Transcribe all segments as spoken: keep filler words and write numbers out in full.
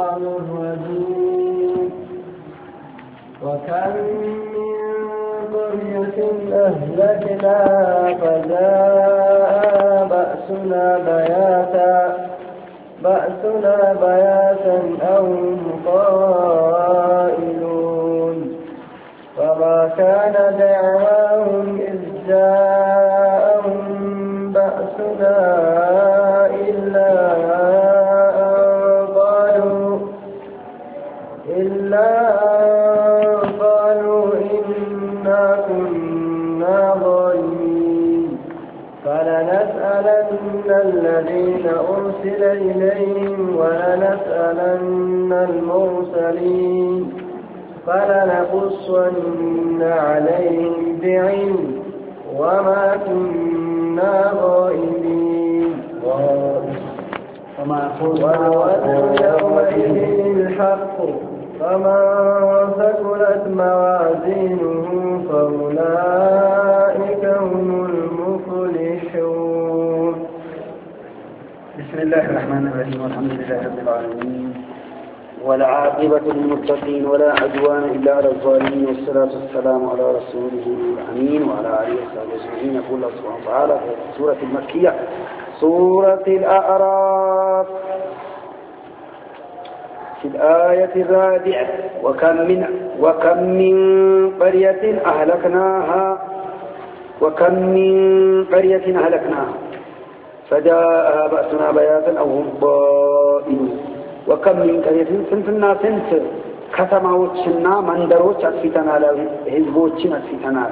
الشيطان الرجيم وكم من قرية أهلكناها فجاء بأسنا بياتا بأسنا بياتا أو هم قائلون فما كان دعواهم إذ جاءهم بأسنا إلا أن قالوا إلا أن قالوا إنا كنا ظالمين فلنسألن الذين أرسل إليهم ولنسألن المرسلين فلنقصن عليهم بعلم وما كنا غائبين والوزن يومئذ الحق فمن ثقلت موازينه فأولئك هم المفلحون. بسم الله الرحمن الرحيم والحمد لله رب العالمين والعاقبة للمتقين ولا عدوان إلا على الظالمين والصلاة والسلام على رسوله الأمين وعلى آله وصحبه أجمعين. يقول الله سبحانه وتعالى في سورة المكية سورة الأعراف في الآية الرابعة وكم من وكم من قرية أهلكناها وكم من قرية أهلكناها فجاءها بأسنا بياتا أو هم قائلون. وكم من قرية سنتنا سنت ከተማዎችና መንደሮች አጥፍተናል ህዝቦችን አጥፍተናል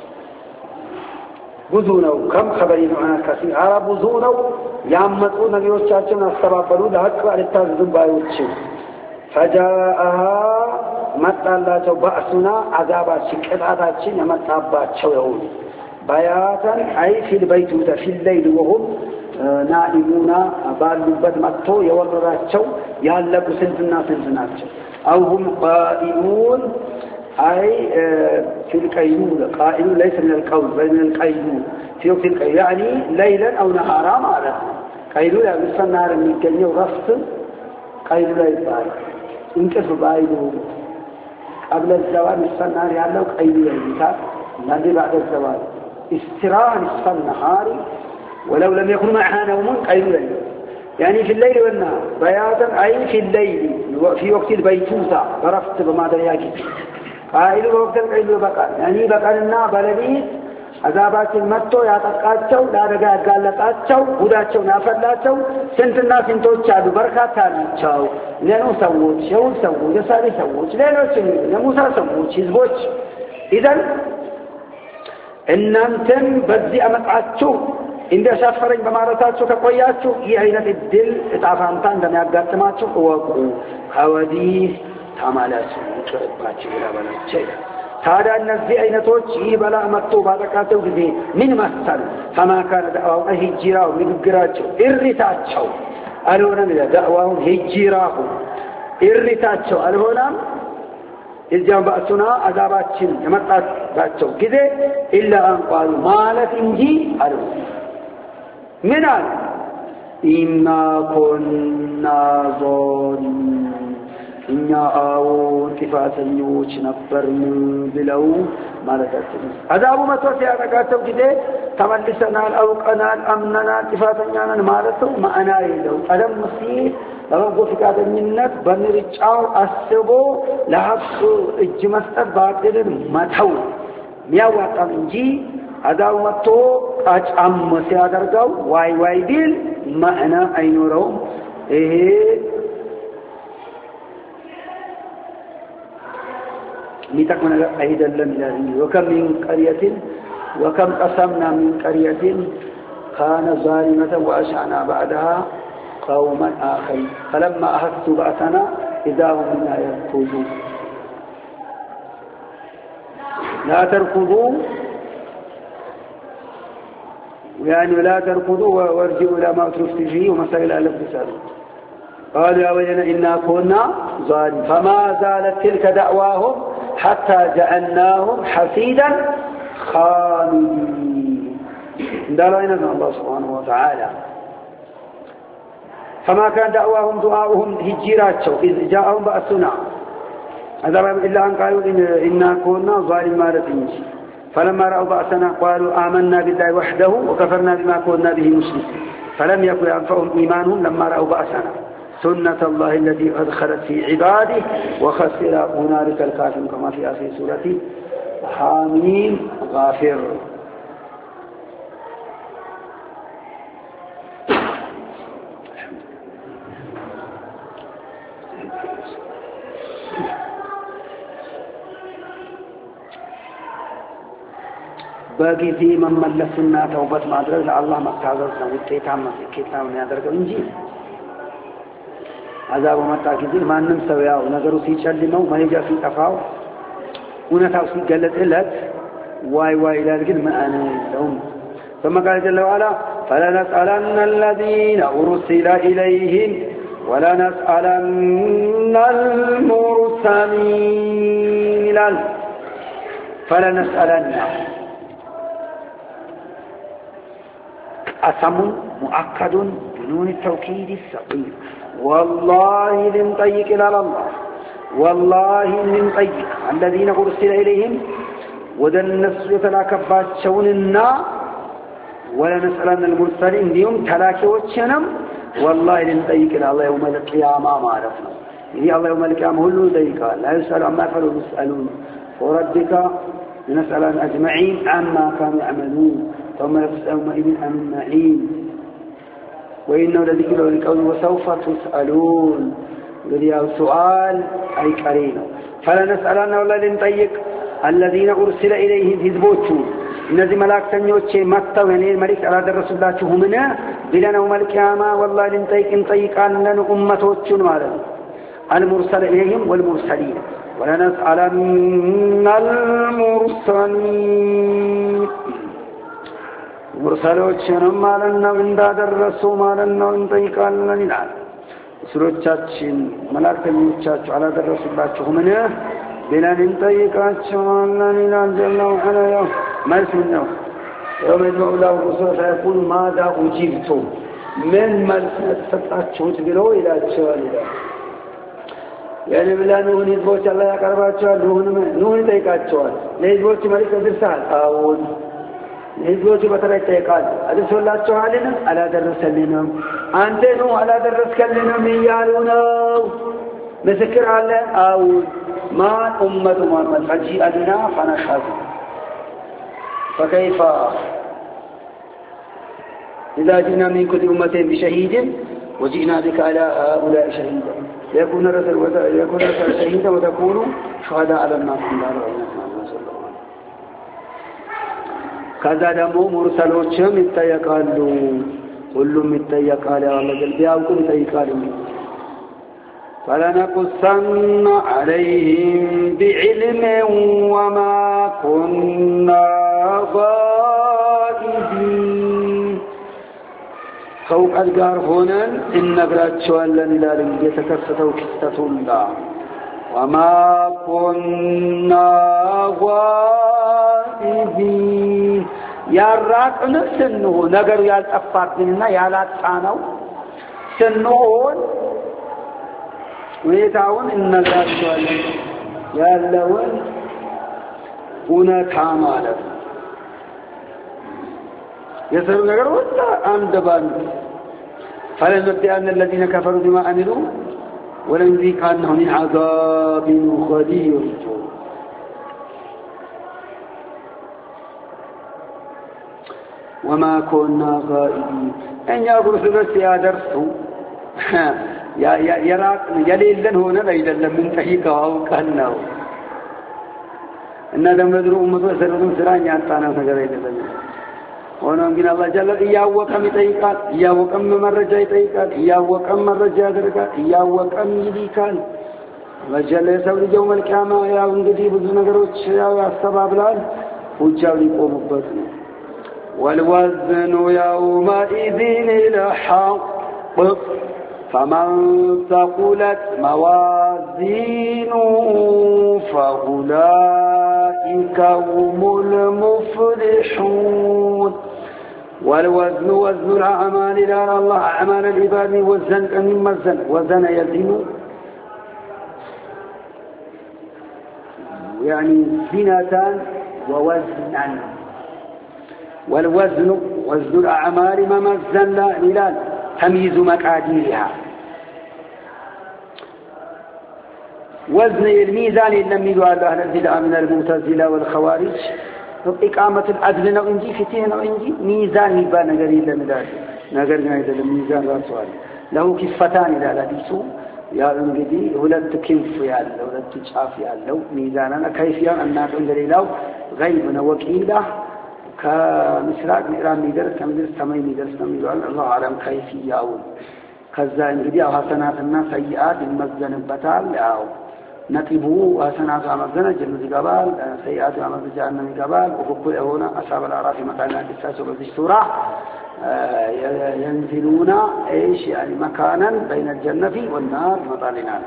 ብዙ ነው ከም خبر ነው አናካሲ አራ ብዙ ነው ያመጡ ነቢዮቻችን አስተባበሉ ለሐቅ አልታዘዙም ባዮች فجاءها መጣላቸው በአሱና አዛባችን ቅጣታችን የመጣባቸው ይሁን ባያተን አይ ፊል በይቱ ተፊል ለይል ወሁም ናኢሙና ባሉበት መጥቶ የወረራቸው ያለቁ ስንትና ስንት ናቸው أو هم قائلون أي في القيلولة قائل ليس من القول بل من القيلول في وقت القيلول يعني ليلا أو نهارا معنا قيلولة مثل نهار من الجنة ورفت قيلولة يبارك انكسوا بايده قبل الزوال مثل نهار يعلو قيلولة يبارك الذي بعد الزوال استراء نصف النهار ولو لم يكن معها نوم قيلولة يعني في الليل والنهار بياتا أي في الليل في وقت البيتوتة برفت بما درياكي قائلوا بوقت القيلوا بقال يعني بقالنا بلديت عذابات المتو ياتقاتشو لا رجاء قالتاتشو هداتشو نافلاتشو سنتنا سنتوش عدو بركات تانيتشو لأنه سووش شول سووش يسالي سووش لأنه سنوش نموسى سووش يزبوش إذن إنانتن بذي أمتعاتشو እንደ ሻፈረኝ በማረታቸው ከቆያችሁ ይህ አይነት እድል እጣፋንታ እንደሚያጋጥማችሁ እወቁ ከወዲህ ተማላችሁ ቅርባችሁ ይላባላችሁ ታዲያ እነዚህ አይነቶች ይህ በላ መጥቶ ባጠቃቸው ጊዜ ምን መሰል ፈማካነ ዳዋው ሂጅራው ንግግራቸው እሪታቸው አልሆነም ዳዋው ሂጅራው እሪታቸው አልሆነም እዚያም በአሱና አዛባችን የመጣባቸው ጊዜ ኢላ አንቋሉ ማለት እንጂ አልሆነም من قال إنا كنا ظالمين إنا آوون كفاتنيوش نفرن بلو مالكاتن عذاب متوسع نقاتو كده تملسنا الأوقنا الأمننا كفاتنيانا مالتو ما أنا يلو ألم مسيح لما قلت كده منك بنرجعو أسبو لحق الجمسة باطل متو مياوات أمنجي عذاب متو أجأم سيادرقو واي واي ديل معنى أينورو إيه ميتكمن أيضا لم يرين وكم من قرية وكم قسمنا من قرية كان ظالمة وأشعنا بعدها قوما آخرين فلما أخذت بأسنا إذا هم منا يركضون لا تركضوا يعني لا تركضوا وارجعوا إلى ما أترفت فيه ومسائل ألف تسألون قالوا يا ويلنا إنا كنا ظالمين فما زالت تلك دعواهم حتى جعلناهم حفيدا خالدين دلوا إن الله سبحانه وتعالى فما كان دعواهم دعاؤهم هجيراتهم إذ جاءهم بأسنا هذا إلا أن قالوا إن إنا كنا ظالمين فلما رأوا بأسنا قالوا آمنا بالله وحده وكفرنا بما كنا به مشركين فلم يكن ينفعهم إيمانهم لما رأوا بأسنا سنة الله التي أدخلت في عباده وخسر هنالك الكافرون كما في آخر سورة حاميم غافر በጊዜ መመለስና ተውበት ማድረግ ለአላህ መታዘዝ ነው ውጤታማ ስኬታማ ያደርገው እንጂ አዛቡ መጣ ጊዜ ማንንም ሰው ያው ነገሩ ሲጨልመው መሄጃ ሲጠፋው እውነታው ሲገለጥለት ዋይ ዋይ ይላል ግን ማአነ የለውም ثم قال جل وعلا فلنسألن الذين أرسل إليهم ولنسألن المرسلين فلنسألن قسم مؤكد بنون التوكيد الثقيل والله لنطيق إلى الله والله لنطيق الذين أرسل إليهم ودن النفس يتلاكبات شوننا ولا نسألن المرسلين اليوم تلاكي وشنم والله لنطيق إلى الله يوم القيامة ما عرفنا يعني الله يوم القيامة هو اللي لا يسأل عما يفعلون يسألون وربك لنسألن أجمعين عما كانوا يعملون ثم يسألون إذن عن النعيم وإنه لذكر للقوم وسوف تسألون الذي سؤال أي كريم فلا نسألن ولا لنطيق الذين أرسل إليهم هزبوتون إنذي ملاك تنيوتشي مكتو يعني الملك على الرسول الله تهمنا بلنا وم الكيامة والله لنطيق انطيق أننا أمتوتشون مالا المرسل إليهم والمرسلين ولا نسألن المرسلين مرسلوچንም ማለት ነው እንዳደረሱ ማለት ነው እንጠይቃለን ይላል ስሮቻችን መላእክተኞቻቸው አላደረሱላችሁ ምን ብለን እንጠይቃቸዋለን ይላል ጀላው ዐለያ መልስ ነው የመጀመሪያው ለሩሱል ሳይኩን ማዳ ኡጂብቱ ምን መልስ ተሰጣችሁት ብሎ ይላቸዋል ይላል ያኔ ብላኑ ህዝቦች አላህ ያቀርባቸዋል ኑህን ኑህን ይጠይቃቸዋል ለህዝቦች መልስ ደርሳል አዎን ህዝቦች በተለይ ይጠይቃል አድርሶላቸው አለን አላደረሰልንም አንተ ነው አላደረስከልንም ይያሉ ነው ምስክር አለ አው ማ ኡመቱ ሙሐመድ ፈጂ አልና ፈነሻዱ فكيف إذا جئنا من كل أمة بشهيد وجئنا بك على هؤلاء شهيدا يكون الرسول يكون الرسول شهيدا وتكون شهداء على الناس كذا دمو مرسلوچم ይጠየቃሉ ሁሉም ይጠየቃል ያለ ቢያውቁም ይጠይቃሉ فلنقصن عليهم بعلم وما كنا غائبين ከውቀት ጋር ሆነን እንነግራቸዋለን ይላል የተከሰተው ክስተቱላ وما كنا غائبين ያራቅን ስንሆን ነገሩ ያልጠፋብንና ያላጣነው ስንሆን ወይታውን እንነግራቸዋለን ያለውን እውነታ ማለት የሰሩ ነገር ወጣ አንድ ባንድ فلنبدأن الذين كفروا بما عملوا ولنذيقنهم من عذاب غليظ وما كنا غائبين أن يقول سبس يا درسوا يا يا يراك يليلن هنا ليلن من تحيكه كأنه إن هذا مدرو أمته سردون سران يعطانا فجر يلن ሆኖም ግን አላህ ጀለ ያወቀም ይጠይቃል ያወቀም መረጃ ይጠይቃል ያወቀም መረጃ ያደርጋል ያወቀም ይልካል ወጀለ ሰው ልጅው መልካማ ያው እንግዲህ ብዙ ነገሮች ያው ያስተባብላል ሁጃው ሊቆሙበት ነው والوزن يومئذ الحق فمن ثقلت موازينه فأولئك هم المفلحون والوزن وزن الأعمال لا الله أعمال العباد وزن أن يمزن وزن يزن يعني زنة ووزنا والوزن وزن الأعمال ممزن لا إلى تمييز مقاديرها وزن الميزان لم يدعى أهل البدع من المعتزلة والخوارج إقامة العدل نو إنجي فتيه نو إنجي ميزان يبقى نقر إلا مدار نقر نايد الميزان رسول له كفتان إلى الحديث يا أنجدي ولد كنف يال ولد تشاف يال لو ميزاننا كيف يال الناس عندنا لو غيبنا وكيله كمسراق ميران ميدرس كمدرس سماي ميدرس كميدرس الله أعلم كيف ياو كذا إنجدي أو حسنات الناس سيئات المزن بتال أو نتيبه حسنات عملنا جنة جبال سيئات عملنا جهنم جبال وكل هنا أصحاب الأعراف مثلا الساس وبالسورة ينزلون إيش يعني مكانا بين الجنة والنار مطالنا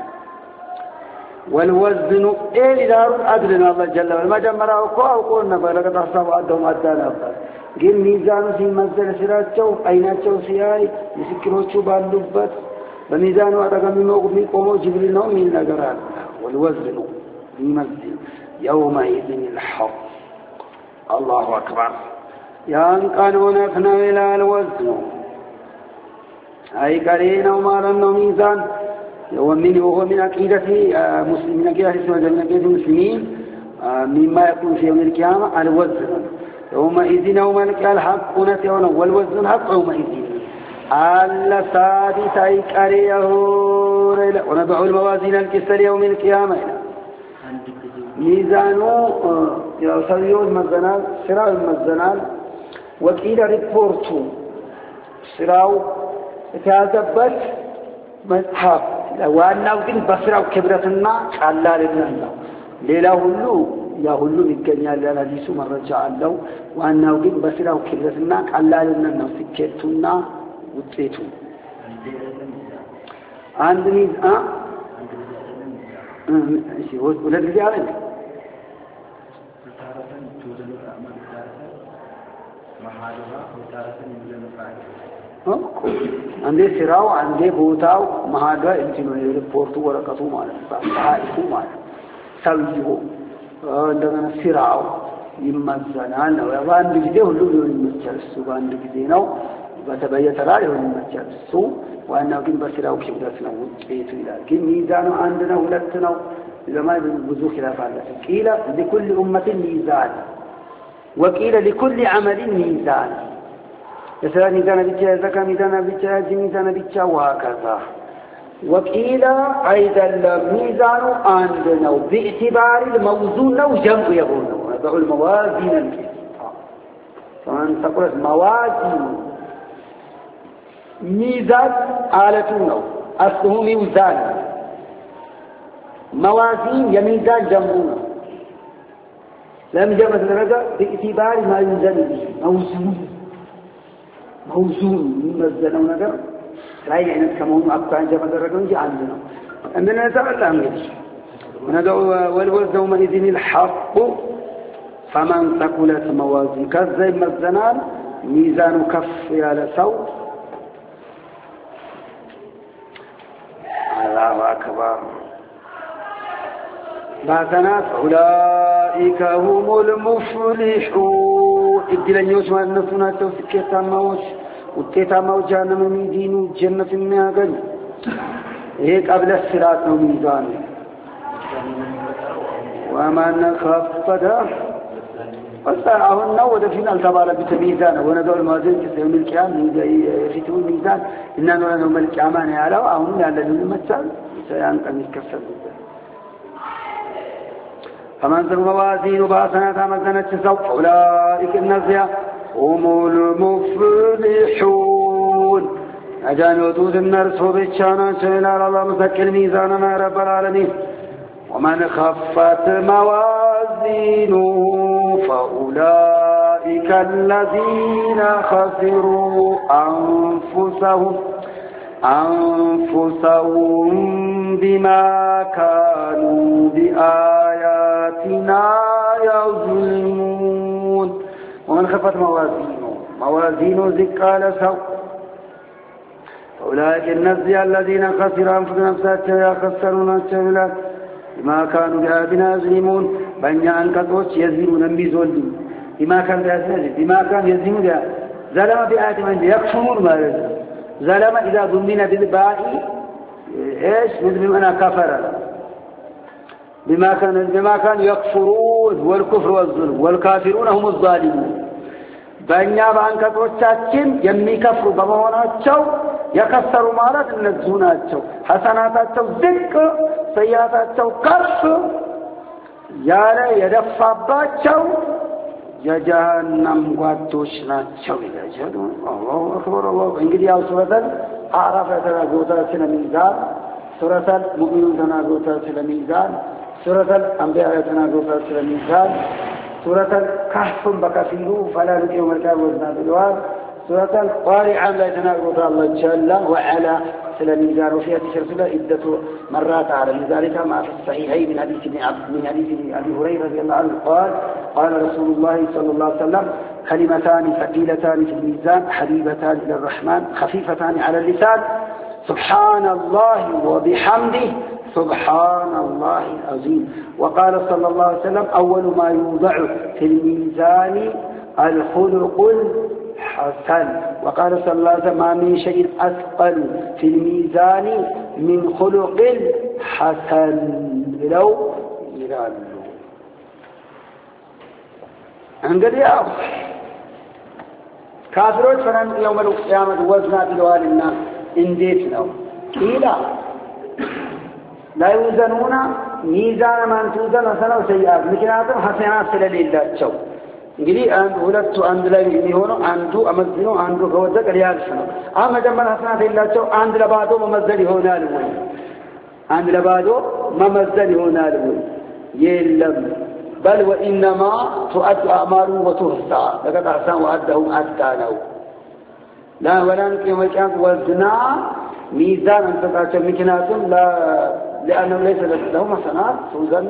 والوزن إيه دار أدرنا الله جل وعلا ما جمعنا وقوة وقولنا فلقد أصحاب أدهم أدانا قل ميزان في مزل سرات شو أين شو سياي يسكروا شو باللبت بميزان وأرقم من قوموا جبريل نوم من نقران والوزن يمزن يومئذ الحق الله أكبر يان قانون أثنى إلى الوزن أي قرين وما لنه ميزان ومن وهو من عقيدة مسلمين كده اسمه من عقيدة المسلمين مما يكون في يوم القيامة الوزن يومئذ يوم القيامة الحق نتيون والوزن الحق يومئذ على ثابت أي قريه ونضع الموازين القسط ليوم القيامة ميزانه يسويون مزنال سراو المزنال وكيل ريبورتو سراو يتعذبت مذهب ዋናው ግን በስራው ክብረትና ቀላልነት ነው ሌላው ሁሉ ያ ሁሉ ይገኛል ያላዲሱ መረጃ አለው ዋናው ግን በስራው ክብረትና ቀላልነት ነው ስኬቱና ውጤቱ አንድ ሚዝ አ እሺ ወደ ጊዜ አለ አንዴ ስራው አንዴ ቦታው ማሃጋ እንትኑ የሪፖርቱ ወረቀቱ ማለት ታሪኩ ማለት ሰውየው እንደገና ስራው ይመዘናል ነው በአንድ ጊዜ ሁሉ ሊሆን ይችላል እሱ በአንድ ጊዜ ነው በተበየተራ ሊሆን ይችላል እሱ ዋናው ግን በስራው ክብደት ነው ውጤቱ ይላል ግን ሚዛኑ አንድ ነው ሁለት ነው ለማይ ብዙ خلاف አለ ቂላ لكل امه ميزان وقيل لكل عمل ميزان يسأل ميزان بيتشا زكاة ميزان بيتشا حج ميزان بيتشا وهكذا وقيل أيضا الميزان عندنا باعتبار الموزون أو جمع يقول نضع الموازين القسط فمن تقول موازين ميزان آلتنا أصله ميزان موازين يميزان جمعنا لم جمع درجة باعتبار ما ينزل به موزون موزون ممزنው ነገር ላይ አይነት ከመሆኑ አባን ጀመደረገው እንጂ አንድ ነው እንደነ ተቀላም እንግዲህ ወነደው ወልወዘው መኢዝን الحق فمن ثقلت موازين ከዛ ይመዘናል ሚዛኑ ከፍ ያለ ሰው አላሁ አክበር ባሰናት ኡላኢከ ሁሙል ሙፍሊሑን እድለኞች ማለት ናቸው ስኬታማዎች ውጤታማው ጀነም የሚዲኑ ጀነት የሚያገኝ ይሄ ቀብለ ሲራት ነው ሚዛን ወማን ከፈደ ወጣ አሁን ነው ወደ ፊናል ተባለ በሚዛን ወነገው ማዘን ከሰሚል ቂያም የፊቱ ሚዛን እና ነው መልቂያማ ነው ያለው አሁን ያለልን መቻል ሰያን ከሚከፈል فمن ذو موازين باسنات مزنت سوف أولئك النزيا هم المفلحون أجان يوتوز النرس وبيتشانا شئنا الله مسكر ميزاننا رب العالمين ومن خفت موازينه فأولئك الذين خسروا أنفسهم أنفسهم بما كانوا بآياتنا يظلمون ومن خفت موازينه موازين ذكال سو أولئك النزي الذين خسروا أنفسهم نفساتهم يخسرون الشملات بما كانوا بآياتنا يظلمون بنيا أنكتوش يزيمون بزول بما كان بما كان يزيمون ظلم بآياتنا يكفرون ما ظلم إذا ضمن بالباء إيش مثل أنا كفر بما كان بما كان يكفرون والكفر والظلم والكافرون هم الظالمون بنيا بانكتوچاچن يميكفروا بمሆናቸው يكسሩ ማለት እነዚህ ናቸው ሐሰናታቸው ዝቅ ሰያታቸው ከፍ ያለ የደፋባቸው የጀሃነም ጓዶች ናቸው ይላል አላሁ አክበር አላሁ እንግዲህ ያው ሱረተል አዕራፍ የተናገሩት ስለሚዛን ሱረተል ሙእሚኑን ተናገሩት ስለሚዛን ሱረተል አንቢያ የተናገሩት ስለሚዛን سورة الكهف بكفيلو فلا نقيم الكهف وزنا بالوار سورة القارعة لا يتناقض الله جل وعلا سلم الجار وفيها تشر سورة عدة مرات على ذلك ما في الصحيحين من حديث من حديث أبي هريرة رضي الله عنه قال قال رسول الله صلى الله عليه وسلم كلمتان ثقيلتان في الميزان حبيبتان إلى الرحمن خفيفتان على اللسان سبحان الله وبحمده سبحان الله العظيم وقال صلى الله عليه وسلم أول ما يوضع في الميزان الخلق الحسن وقال صلى الله عليه وسلم ما من شيء أثقل في الميزان من خلق الحسن لو يرادوا انقل يا كافرون فنان يوم القيامة وزنا بالوال الناس انديت له إلا لا يوزنون ميزان من توزن حسنة وسيئات مكناتهم حسنات ስለሌላቸው እንግዲህ አንድ ሁለቱ አንድ ላይ የሚሆነው አንዱ አመዝኖ አንዱ ከወደቀ ሊያልፍ ነው አሁን መጀመሪያ حسنات የሌላቸው አንድ ለባዶ መመዘን ይሆናል ወይ አንድ ለባዶ መመዘን ይሆናል ወይ የለም بل وانما تؤد اعمالهم وتحصى لقد احسن وعدهم ادانوا لا ولا نقيم القيامة وزنا ميزان انتقاቸው ምክንያቱም لا لأنه ليس له حسنات توزن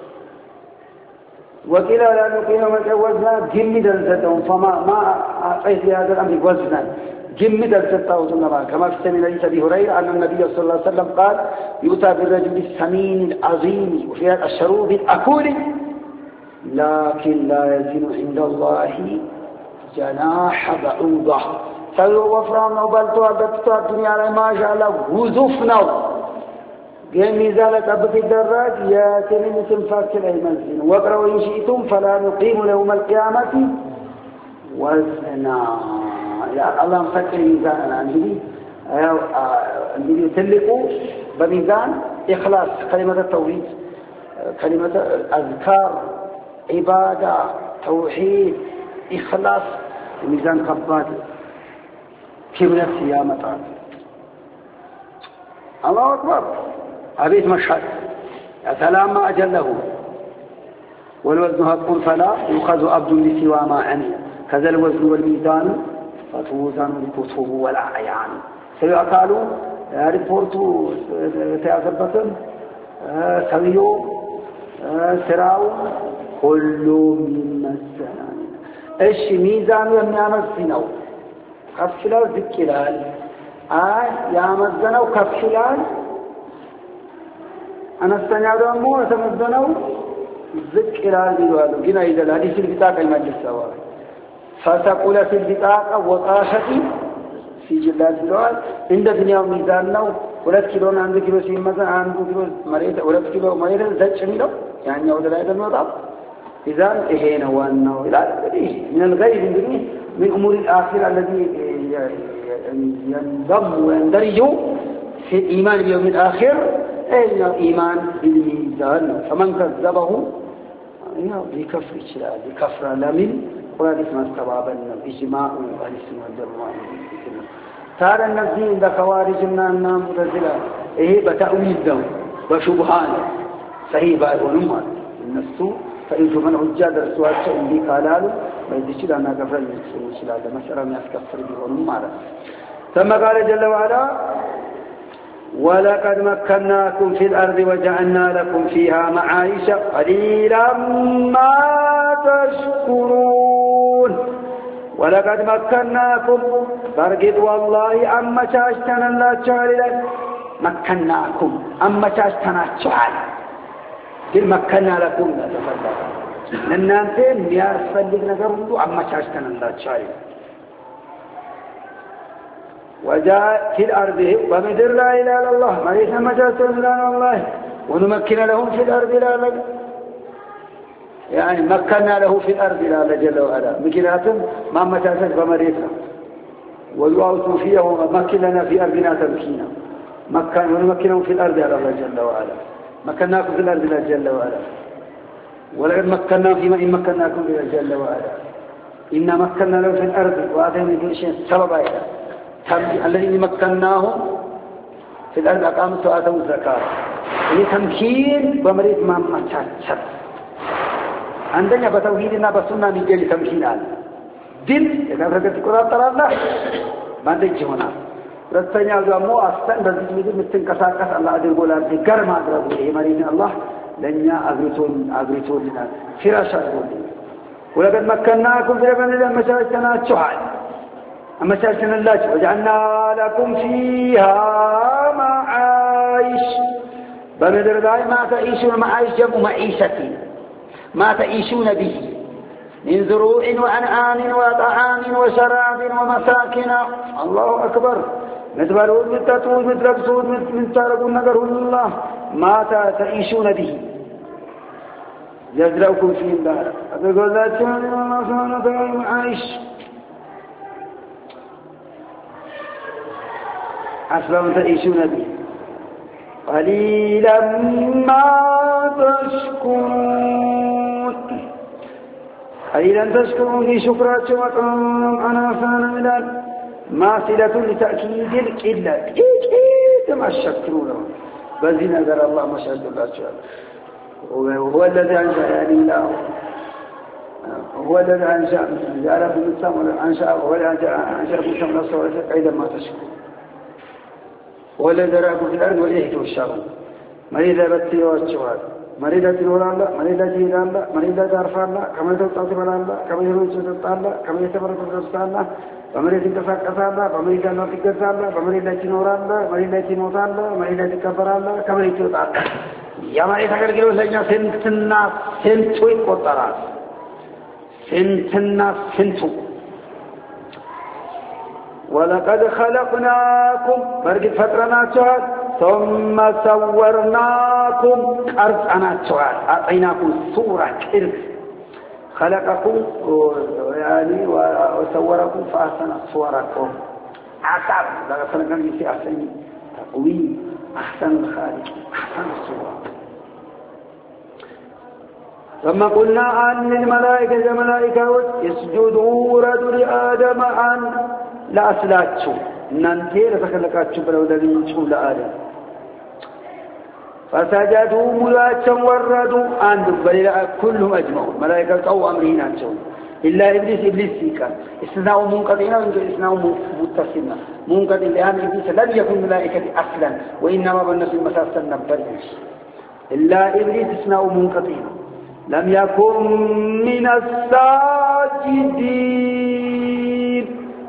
وكلا لا نقيم وزنا جمد الزتهم فما ما أعطيت هذا الأمر وزنا جمد الزتهم كما في سنة حديث أبي هريرة أن النبي صلى الله عليه وسلم قال يؤتى بالرجل السمين العظيم وفيها الشروب الأكول لكن لا يزن عند الله جناح بعوضة سيو وفرامنا وبلتوا وبلتوا الدنيا ما شاء الله وزفنا ميزانك أبك الدراج يا تلين تنفاك الأيمنزين وقرأوا إن شئتم فلا نقيم يوم القيامة وزنا يا الله مسكر ميزاننا عندي عندي تلقوا بميزان إخلاص كلمة التوحيد كلمة أذكار عبادة توحيد إخلاص ميزان كبات كملت يا مطار الله أكبر أبيت مشهد يا سلام ما أجله والوزن حق فلا يؤخذ عبد بسوى ما عني كذا الوزن والميزان فتوزن الكتب والأعيان سيقالوا ريبورتو تيازبتن سويو سراو كل من السنان ايش ميزان يميامزنو كفلال ذكرال آه يامزنو كفلال أنستني أدمو أتمزنو ذكرال بيوالو جنا إذا الحديث البطاقة المجلس سواء فتقول في البطاقة وطاشتي في جلال الوال عند دنيا ميزان نو ولد كيلو عند كيلو سين مثلا عند كيلو مريض ولد كيلو مريض زج شميلو يعني يود لا يدل وضع إذا إهين هو أنه إلى من الغيب من أمور الآخرة الذي ينضم ويندرج في الإيمان بيوم الآخر أين إيمان بالميزان فمن كذبه بكفر الشلاء بكفر لمن قرآن اسمه استبابا إجماع والاسم والجماع تارى النفسي عند خوارج النام متزلة إيه بتأويل دم وشبهان صحيح بقى ونمان النفس فإنتم من عجاد السؤال شيء بي قالوا ما يدشي لنا كفر المسلمين هذا مسألة ما يسكفر به ونمان ثم قال جل وعلا ولقد مكناكم في الأرض وجعلنا لكم فيها معايش قليلا ما تشكرون ولقد مكناكم برقد والله أما شاشتنا الله تعالى مكناكم أما شاشتنا تعالى قل مكنا لكم لا تفضل لأن أنتم ياسفلق نقروا أما شاشتنا الله تعالى وجاء في الأرض ومدر لا إله إلا الله ما ليس مجاسون إلا الله ونمكن لهم في الأرض لا لك يعني مكنا له في الأرض لا جل وعلا مكناتهم ما مجاسون بمريتنا ويعوثوا فيه ومكن لنا في أرضنا تمكينا مكن ونمكنهم في الأرض على الله جل وعلا مكناكم في الأرض لا جل وعلا ولقد مكنا فيما إن مكناكم لا جل وعلا إن مكنا له في الأرض وآتينا كل شيء سبب إلى الذين مكناهم في الأرض أقاموا وآتوا الزكاة ini tamkin بمريد ما مچاچت عندنا بتوحيدنا بسنة نجي تمكينال دل إذا رجعت كذا ترى الله ما تجي هنا رتني على مو أستن بس ميدو متن كسر كسر الله أدل بولا بكر ما أدرى بوله مرينا الله لأننا أغريتون أغريتون لنا فراشات بوله ولقد مكناكم في الأرض مشاعرنا شحال مشاعرنا الله وجعلنا لكم فيها معايش بمدر داي ما تعيشون معايش جمع معيشتي ما تعيشون به من زروع وأنعام وطعام وشراب ومساكن الله أكبر متبرون متتون متلبسون من تارقون نقر الله ما تعيشون به يزرعكم في الدار أقول لا تشاهدون الله سبحانه وتعالى معايش أسباب تعيشون به قليلا ما تشكرون قليلا تشكرون في شكرات وطعام أنا فانا ملال ماثلة لتأكيد القلة إيه ما الشكرون بزينا ذر الله ما شاء الله تعالى وهو الذي أنشأ يعني الله هو الذي أنشأ جعل في السماء أنشأ هو الذي أنشأ في السماء نفسه قليلا ما تشكرون ولا ذراكم في الأرض وإليه تشرون مريضة بتي والشوال مريضة تنور الله مريضة جيد الله مريضة تعرف الله كما يتوقف الله كما يروج الله كما يتبرك الله بمريضة تفاق الله بمريضة نفق الله بمريضة تنور الله مريضة تنور الله مريضة تكبر الله كما يتوقف الله يا مريضة كالكيلو سجنا سنتنا سنتوي قطرات سنتنا سنتو ولقد خلقناكم برقد فترنا سؤال ثم صورناكم أرضنا سؤال أعطيناكم صورة كرف خلقكم يعني وصوركم فأحسن صوركم عصب لا خلقنا في أحسن تقويم أحسن الخالق أحسن الصورة ثم قلنا أن للملائكة الملائكة يسجدوا رجل آدم عن لا أسلاتشو ننتهي لتخلقاتشو بلو دلينشو لآدم فسجدوا ملاتشا وردوا عندهم بل كلهم أجمعون ملائكة أو أمرين أنشون إلا إبليس إبليس فيك استثناء منقطعين استثناء متصلين منقطع لأن إبليس لم يكن ملائكة أصلا وإنما بالنسبة المساسة نبرش إلا إبليس استثناء منقطعين لم يكن من الساجدين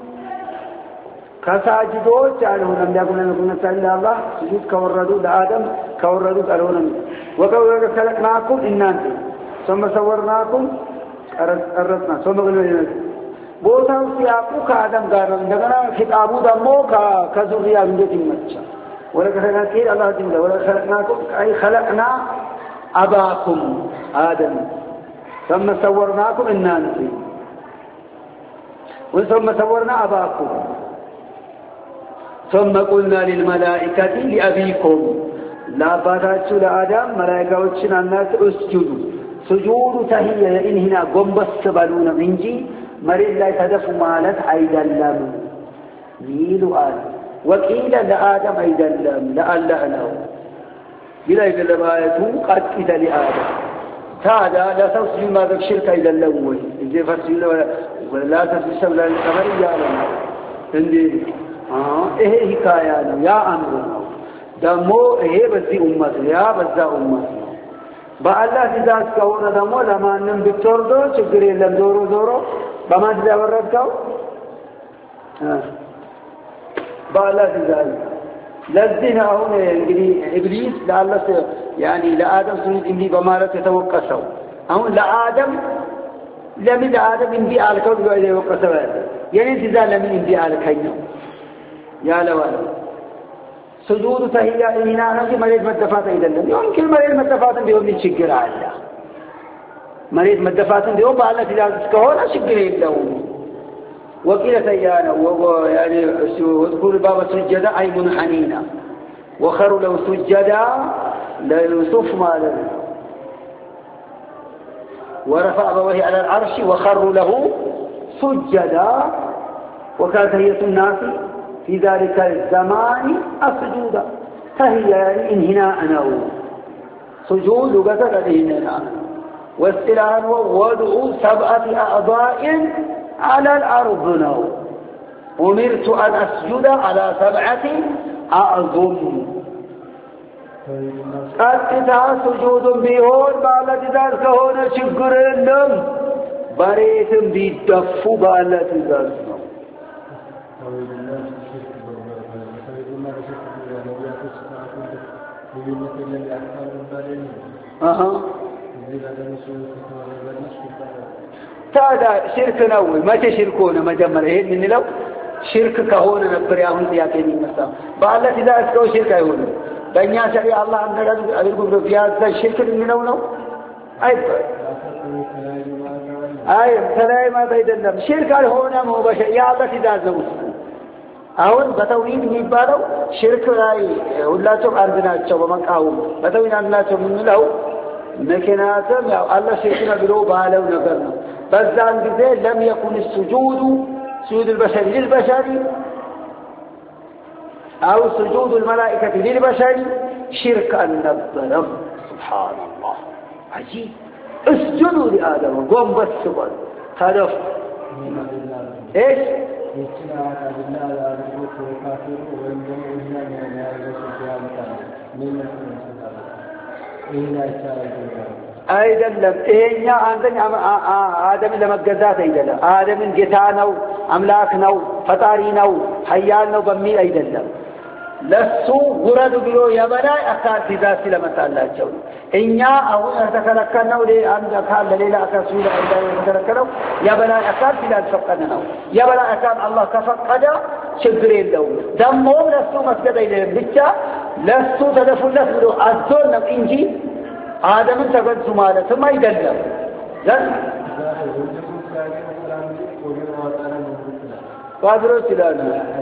كساجدوش عليهم لم يكن من الساجدين إلا الله سجود كوردوا لآدم كوردوا عليهم وكوردوا خلقناكم إنانت ثم صورناكم أردنا ثم قلنا لنا بوسان سياقو كآدم قارن لغنا خطابو دمو كذريا من جد المجة ولكن خلقنا الله جمله ولكن خلقناكم أي خلقنا أباكم آدم ثم صورناكم إنانت ثم صورنا أباكم ثم قلنا للملائكة لأبيكم لا باتاتوا لآدم ملائكة وشنا الناس اسجدوا سجود تهيئ إن هنا قنبس بالون منجي مريد لا يتدف مالت أيضا لم ميلوا آدم وقيل لآدم أيضا لم لألا له بلا يقلب آياته قد إذا لآدم هذا لا تفصل ما ذاك شرك إذا الأول إذا فصل ولا تفصل ولا الكبر يا لنا عندي آه إيه حكاية يا أمرنا دمو إيه بزي أمة يا بزا أمة بالله إذا كونا دمو لما نم دكتور دو شكري لم دورو دورو بما تزا وردكو بالله تزال لذنا هون እንግዲህ ኢብሊስ ለአላህ يعني ለአደም ስጁድ እንዲህ በማለት የተወቀሰው አሁን ለአደም ለምን ለአደም እንዲህ አልከው ብሎ የተወቀሰው የኔ ትእዛዝ ለምን እንዲህ አልከኝ ነው ያለው ስጁድ ተህያ ኢና ነው መሬት መደፋት አይደለም يمكن መሬት መደፋት ቢሆን ችግር አለ መሬት መደፋት ቢሆን በአላህ ትእዛዝ እስከሆነ ችግር የለውም وقيل تيانا يعني واذكر باب السجدة أي منحنينا وخروا له سجدا ليوسف مالا ورفع أبويه على العرش وخروا له سجدا وكانت تهية الناس في ذلك الزمان السجود فهي يعني انهناء نو سجود قتل الانهناء واستلان ووضع سبعة أعضاء على الأرض نو أمرت أن أسجد على سبعة أعظم قد سجود بيهون بالتي ذلك هنا شكر لهم بريت بيدفوا بالتي ذلك أها هذا شرك نووي ما تشركون ما جمر هين من لو شرك كهون نبر ياهون سياكين المسا بالله إذا أسكوا شرك يهون بنيا شريع الله عند رجل أبيكم في هذا الشرك من لو لو أي أي سلام ما بيدنا شرك هون مو بشر يا الله إذا زوج أهون بتوين يبالو شرك راي ولا تم أرضنا تشوف ما كاهم بتوين أرضنا تشوف من له مكناتهم يا الله شركنا بلو بالو نبرنا بس عند ذلك لم يكن السجود سجود البشر للبشر أو سجود الملائكة للبشر شركا نبرم سبحان الله عجيب اسجدوا لآدم قم بالسبل خلف ايش አይደለም ይሄኛ አንደኛ አደም ለመገዛት አይደለም አደምን ጌታ ነው አምላክ ነው ፈጣሪ ነው ኃያል ነው በሚል አይደለም ለሱ ጉረዱ ብሎ የበላይ አካል ትእዛዝ ስለመጣላቸው እኛ አሁን ተከለከልነው ለአንድ አካል ለሌላ አካል ሲል አይደለም ተከለከለው የበላይ አካል ትእዛዝ ፈቀደ ነው የበላይ አካል አላህ ከፈቀደ ችግር የለውም ደሞ ለሱ መስገድ አይደለም ብቻ ለሱ ተደፉለት ብሎ አዞን ነው እንጂ አደምን ተገዙ ማለትም አይደለም ዘን ባድሮች ይላሉ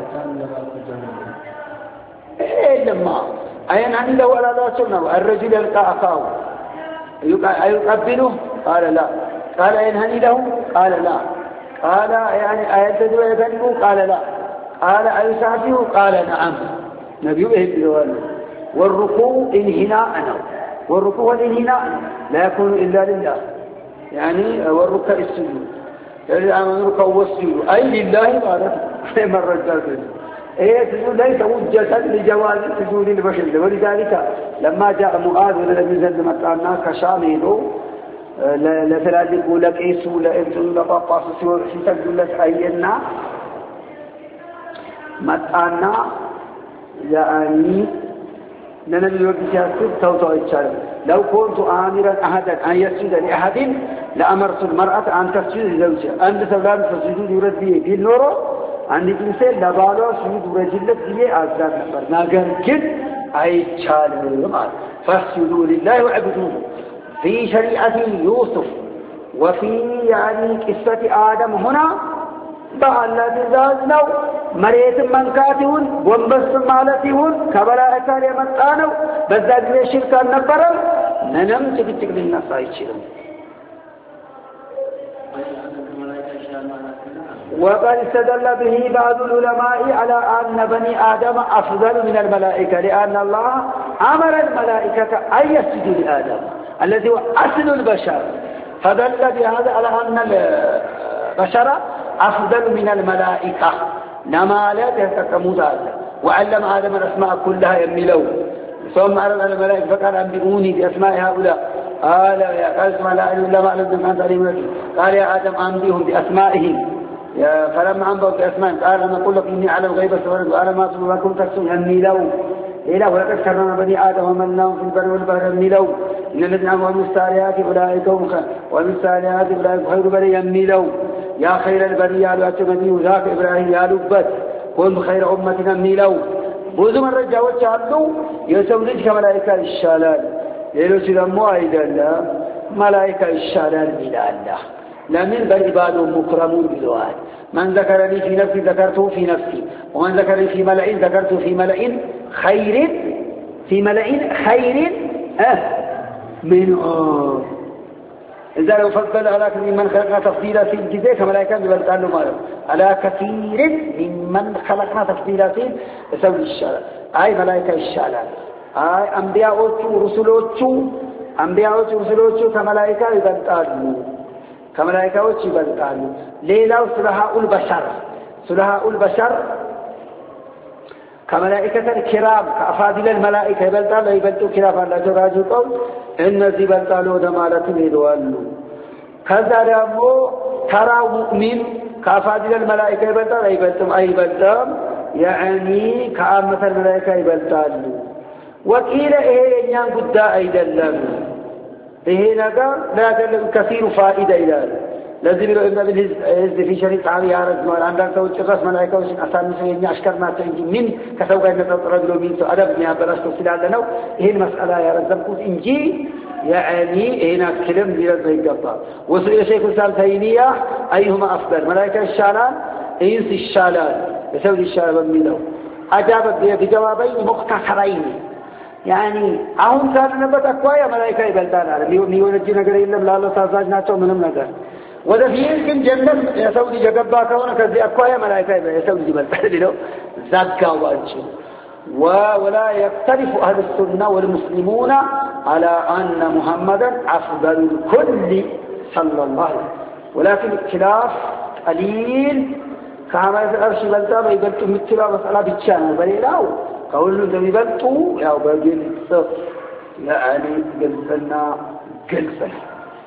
إلما أين عنده ولا لا سنة الرجل يلقى أخاه أيقبله قال لا قال أين عنده قال لا قال يعني أيدد ويذنبه قال لا قال أيسافه قال نعم نبيه بالوالد والركوع انهناء والركوع والانهناء لا يكون إلا لله يعني والركوع السجود يعني أمن ركوع والسجود أي لله قالت سيما الرجال إيه سجود ليس وجة لجواز سجود البشر ولذلك لما جاء معاذ ولم يزل مكاننا كشامله لثلاث لك إيسو لإنسو لقاقاس سجد لك أينا مكاننا يعني لنبي وقت يسجد توتو إتشارك لو كنت آمرا أحدا أن يسجد لأحد لأمرت المرأة أن تسجد لزوجها أنت سولان فسجود يرد به بالنور عند الإنسان لبالو سجود رجلت به أزاد نفر ناقر كد أي تشالم المال فاسجدوا لله وعبدوه في شريعة يوسف وفي يعني قصة آدم هنا بألا تزازنوا مريت من كاتهون وانبس مالتهون كبلا أكار يمتانوا بزاد لي شركا نبرا ننم تكتك للناس عيشهم وقد استدل به بعض العلماء على أن بني آدم أفضل من الملائكة لأن الله أمر الملائكة أن يسجدوا لآدم الذي هو أصل البشر فدل بهذا على أن البشر أفضل من الملائكة نما لا تهتكموا ذلك وعلم آدم الأسماء كلها يملوا ثم أرد الملائكة فقال أنبئوني بأسماء هؤلاء قال قال اسمع لا إله إلا ما علمتم أنت عليم قال يا آدم أنبئهم بأسمائهم فلما أنبئوا بأسمائهم قال أنا أقول لك إني على الغيب سوالد وأنا ما أصبر لكم تكسون أني لو إله ولقد كرمنا بني آدم ومناهم في البر والبحر أني لو إن الذين آمنوا بالصالحات أولئك هم خير وبالصالحات أولئك خير برية أني لو يا خير البرية لأتى نبي ذاك إبراهيم يا لبت كن خير أمتنا أني لو ብዙ መረጃዎች አሉ የሰው ልጅ ከመላእክት ይሻላል ሌሎች ደግሞ አይደለም መላእክት ይሻላል ይላል ለምን በኢባዱ ሙክረሙን ብለዋል من ذكرني في نفسي ذكرته في نفسي ومن ذكرني في ملأ ذكرته في ملأ خير في ملأ خير أه منه إذا لو فضل على كثير من خلقنا تفضيلا في الجزء كملائكة ببلتانه ماله على كثير ممن خلقنا تفضيلا في يسوي الشارع أي ملائكة الشارع أي أنبياء ورسولوچ أنبياء ورسولوچ كملائكة ببلتانه كملائكة ببلتانه ليلة صلحاء البشر صلحاء البشر كملائكة الكرام كأفاضل الملائكة يبلتانه يبلتوا كرام الله تراجع قول እነዚህ በልጣሉ ወደ ማለት ሄደዋል ከዛ ደግሞ ተራው ሙእሚን ከአፋዲል መላእክት ይበልጣል አይበልጥም አይበልጥም يعني ከአመተ መላእክት ይበልጣሉ ወቂለ ይሄ የኛን ጉዳይ አይደለም ይሄ ነገር ለአደለም كثير فائده ይላል ለዚህ ብለው ኢብኑ ህዝብ في شريط عام ያረግ ነው አንዳንድ ሰዎች ጭራሽ መላእክቶችን አሳንሰው የኛ አሽከርናቸው እንጂ ምን ከሰው ጋር ተጠረጠረ ብሎ ቢልቶ አደብ ያበላሽቶ ስላለ ነው ይሄን መስአላ ያረዘምኩት እንጂ يعني هنا كلام ሊረዘ ይገባል وسئل شيخ الإسلام تيمية أيهما أفضل ملائكة الشالان إنس الشالان يسوي الشالان بميلو أجاب بجوابين مختصرين يعني አሁን ካለበት አቋያ መላእክት ይበልጣል ሊወነጅ ነገር የለም ላለው ታዛዥ ናቸው ምንም ነገር ወደፊት ግን ጀነት የሰው ልጅ የገባ ከሆነ ከዚህ አቋያ መላእክት የሰው ልጅ ይበልጣል ነው ዘጋዋቸው ولا يختلف أهل السنة والمسلمون على أن محمدا أفضل الكل صلى الله عليه وسلم ولكن اختلاف قليل كما يتعرش بلتا بيبلتو متلا مسألة بيتشانا بليلاو قولوا ذا بيبلتو ياو بقلت يعني قلتنا قلتنا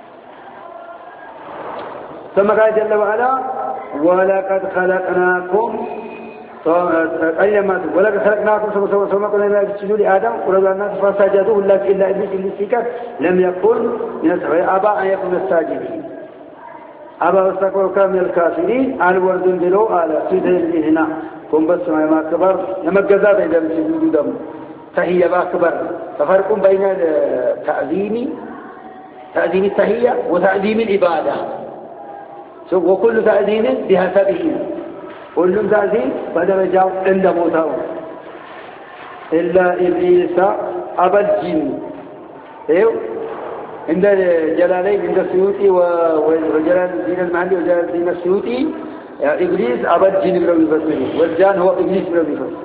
ثم قال جل وعلا ولقد خلقناكم أيما ولقد خلقناكم ثم سوى سوى قلنا ما تسجدوا لآدم ولولا الناس فسجدوا إلا إلا إبليس إبليس كان لم يكن من السبعين أبى أن يكون الساجدين أبى واستكبر وكان من الكافرين على ورد بلو على سيده هنا كن بس ما كبر لما جزاء إذا سجدوا دم تهية ما كبر ففرق بين تعظيم تعظيم التهية وتعظيم العبادة وكل تعظيم بحسبه كلهم تعظيم بدرجة عند موته إلا إبليس أبى الجن إيوه عند جلالين عند السيوطي وجلال الدين المهدي وجلال الدين السيوطي إبليس أبى الجن بلو يفسره والجان هو إبليس بلو يفسره